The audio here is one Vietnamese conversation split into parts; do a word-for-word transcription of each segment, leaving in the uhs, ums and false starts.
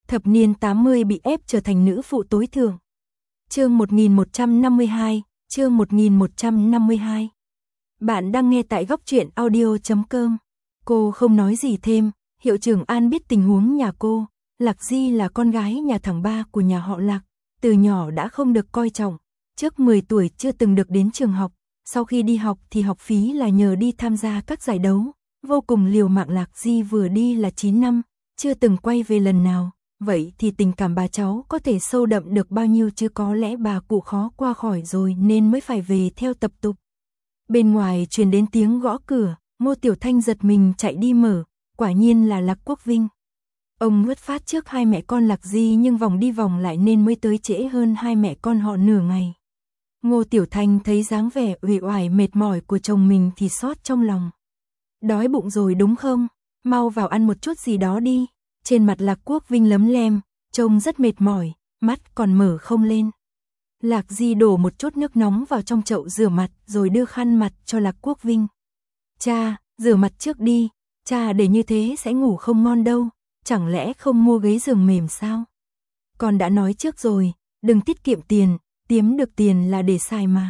Thập niên tám mươi bị ép trở thành nữ phụ tối thượng. Chương một nghìn một trăm năm mươi hai, chương một nghìn một trăm năm mươi hai. Bạn đang nghe tại góc truyện audio chấm com. Cô không nói gì thêm, Hiệu trưởng An biết tình huống nhà cô, Lạc Di là con gái nhà thằng ba của nhà họ Lạc, từ nhỏ đã không được coi trọng, trước mười tuổi chưa từng được đến trường học, sau khi đi học thì học phí là nhờ đi tham gia các giải đấu, vô cùng liều mạng. Lạc Di vừa đi là chín năm, chưa từng quay về lần nào. Vậy thì tình cảm bà cháu có thể sâu đậm được bao nhiêu chứ, có lẽ bà cụ khó qua khỏi rồi nên mới phải về theo tập tục. Bên ngoài truyền đến tiếng gõ cửa, Ngô Tiểu Thanh giật mình chạy đi mở, quả nhiên là Lạc Quốc Vinh. Ông nuốt phát trước hai mẹ con Lạc Di nhưng vòng đi vòng lại nên mới tới trễ hơn hai mẹ con họ nửa ngày. Ngô Tiểu Thanh thấy dáng vẻ uể oải mệt mỏi của chồng mình thì xót trong lòng. Đói bụng rồi đúng không? Mau vào ăn một chút gì đó đi. Trên mặt Lạc Quốc Vinh lấm lem, trông rất mệt mỏi, mắt còn mở không lên. Lạc Di đổ một chút nước nóng vào trong chậu rửa mặt rồi đưa khăn mặt cho Lạc Quốc Vinh. Cha, rửa mặt trước đi, cha để như thế sẽ ngủ không ngon đâu, chẳng lẽ không mua ghế giường mềm sao? Con đã nói trước rồi, đừng tiết kiệm tiền, kiếm được tiền là để xài mà.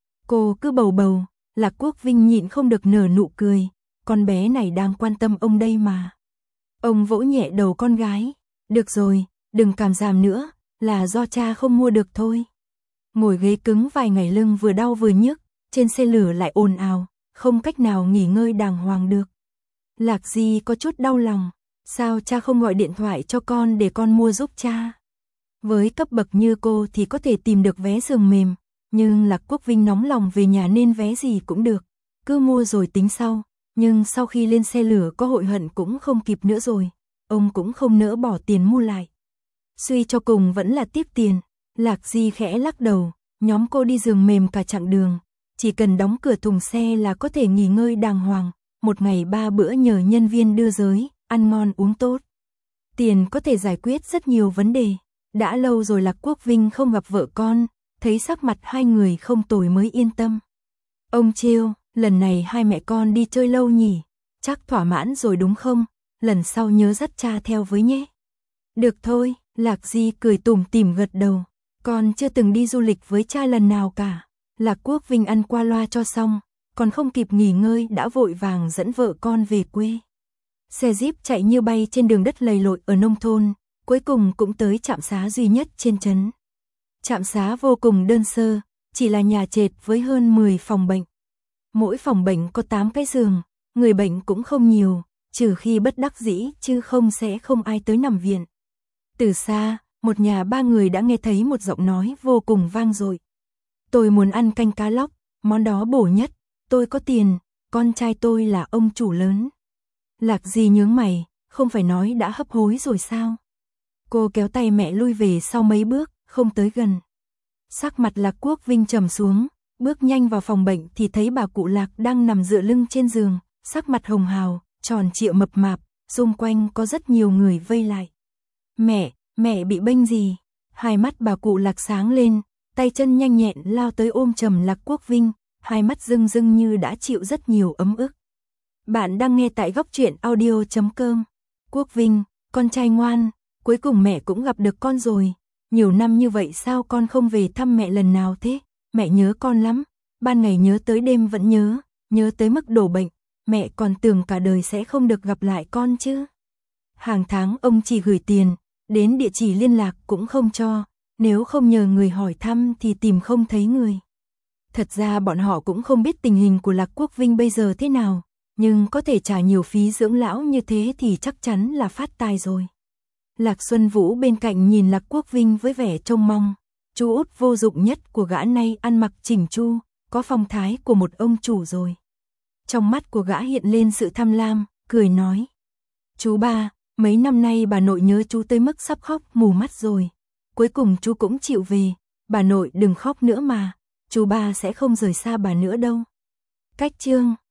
Cô cứ bầu bầu, Lạc Quốc Vinh nhịn không được nở nụ cười, con bé này đang quan tâm ông đây mà. Ông vỗ nhẹ đầu con gái, được rồi, đừng cảm giảm nữa, là do cha không mua được thôi. Ngồi ghế cứng vài ngày lưng vừa đau vừa nhức, trên xe lửa lại ồn ào, không cách nào nghỉ ngơi đàng hoàng được. Lạc Di có chút đau lòng, sao cha không gọi điện thoại cho con để con mua giúp cha? Với cấp bậc như cô thì có thể tìm được vé giường mềm, nhưng Lạc Quốc Vinh nóng lòng về nhà nên vé gì cũng được, cứ mua rồi tính sau. Nhưng sau khi lên xe lửa có hội hận cũng không kịp nữa rồi, ông cũng không nỡ bỏ tiền mua lại. Suy cho cùng vẫn là tiếc tiền. Lạc Di khẽ lắc đầu, nhóm cô đi giường mềm cả chặng đường, chỉ cần đóng cửa thùng xe là có thể nghỉ ngơi đàng hoàng, một ngày ba bữa nhờ nhân viên đưa giới, ăn ngon uống tốt. Tiền có thể giải quyết rất nhiều vấn đề. Đã lâu rồi Lạc Quốc Vinh không gặp vợ con, thấy sắc mặt hai người không tồi mới yên tâm. Ông trêu, lần này hai mẹ con đi chơi lâu nhỉ, chắc thỏa mãn rồi đúng không? Lần sau nhớ dắt cha theo với nhé. Được thôi, Lạc Di cười tủm tỉm gật đầu, con chưa từng đi du lịch với cha lần nào cả. Lạc Quốc Vinh ăn qua loa cho xong, còn không kịp nghỉ ngơi đã vội vàng dẫn vợ con về quê. Xe Jeep chạy như bay trên đường đất lầy lội ở nông thôn, cuối cùng cũng tới trạm xá duy nhất trên trấn. Trạm xá vô cùng đơn sơ, chỉ là nhà trệt với hơn mười phòng bệnh. Mỗi phòng bệnh có tám cái giường, người bệnh cũng không nhiều, trừ khi bất đắc dĩ chứ không sẽ không ai tới nằm viện. Từ xa, một nhà ba người đã nghe thấy một giọng nói vô cùng vang dội. Tôi muốn ăn canh cá lóc, món đó bổ nhất, tôi có tiền, con trai tôi là ông chủ lớn. Lạc Di nhướng mày, không phải nói đã hấp hối rồi sao? Cô kéo tay mẹ lui về sau mấy bước, không tới gần. Sắc mặt Lạc Quốc Vinh trầm xuống, bước nhanh vào phòng bệnh thì thấy bà cụ Lạc đang nằm dựa lưng trên giường, sắc mặt hồng hào, tròn trịa mập mạp, xung quanh có rất nhiều người vây lại. Mẹ, mẹ bị bệnh gì? Hai mắt bà cụ Lạc sáng lên, tay chân nhanh nhẹn lao tới ôm chầm Lạc Quốc Vinh, hai mắt rưng rưng như đã chịu rất nhiều ấm ức. Bạn đang nghe tại góc truyện audio chấm com. Quốc Vinh, con trai ngoan, cuối cùng mẹ cũng gặp được con rồi. Nhiều năm như vậy sao con không về thăm mẹ lần nào thế? Mẹ nhớ con lắm, ban ngày nhớ tới đêm vẫn nhớ, nhớ tới mức đổ bệnh, mẹ còn tưởng cả đời sẽ không được gặp lại con chứ. Hàng tháng ông chỉ gửi tiền, đến địa chỉ liên lạc cũng không cho, nếu không nhờ người hỏi thăm thì tìm không thấy người. Thật ra bọn họ cũng không biết tình hình của Lạc Quốc Vinh bây giờ thế nào, nhưng có thể trả nhiều phí dưỡng lão như thế thì chắc chắn là phát tài rồi. Lạc Xuân Vũ bên cạnh nhìn Lạc Quốc Vinh với vẻ trông mong, chú út vô dụng nhất của gã này ăn mặc chỉnh chu, có phong thái của một ông chủ rồi. Trong mắt của gã hiện lên sự tham lam, cười nói. Chú ba, mấy năm nay bà nội nhớ chú tới mức sắp khóc mù mắt rồi. Cuối cùng chú cũng chịu về, bà nội đừng khóc nữa mà, chú ba sẽ không rời xa bà nữa đâu. Cách chương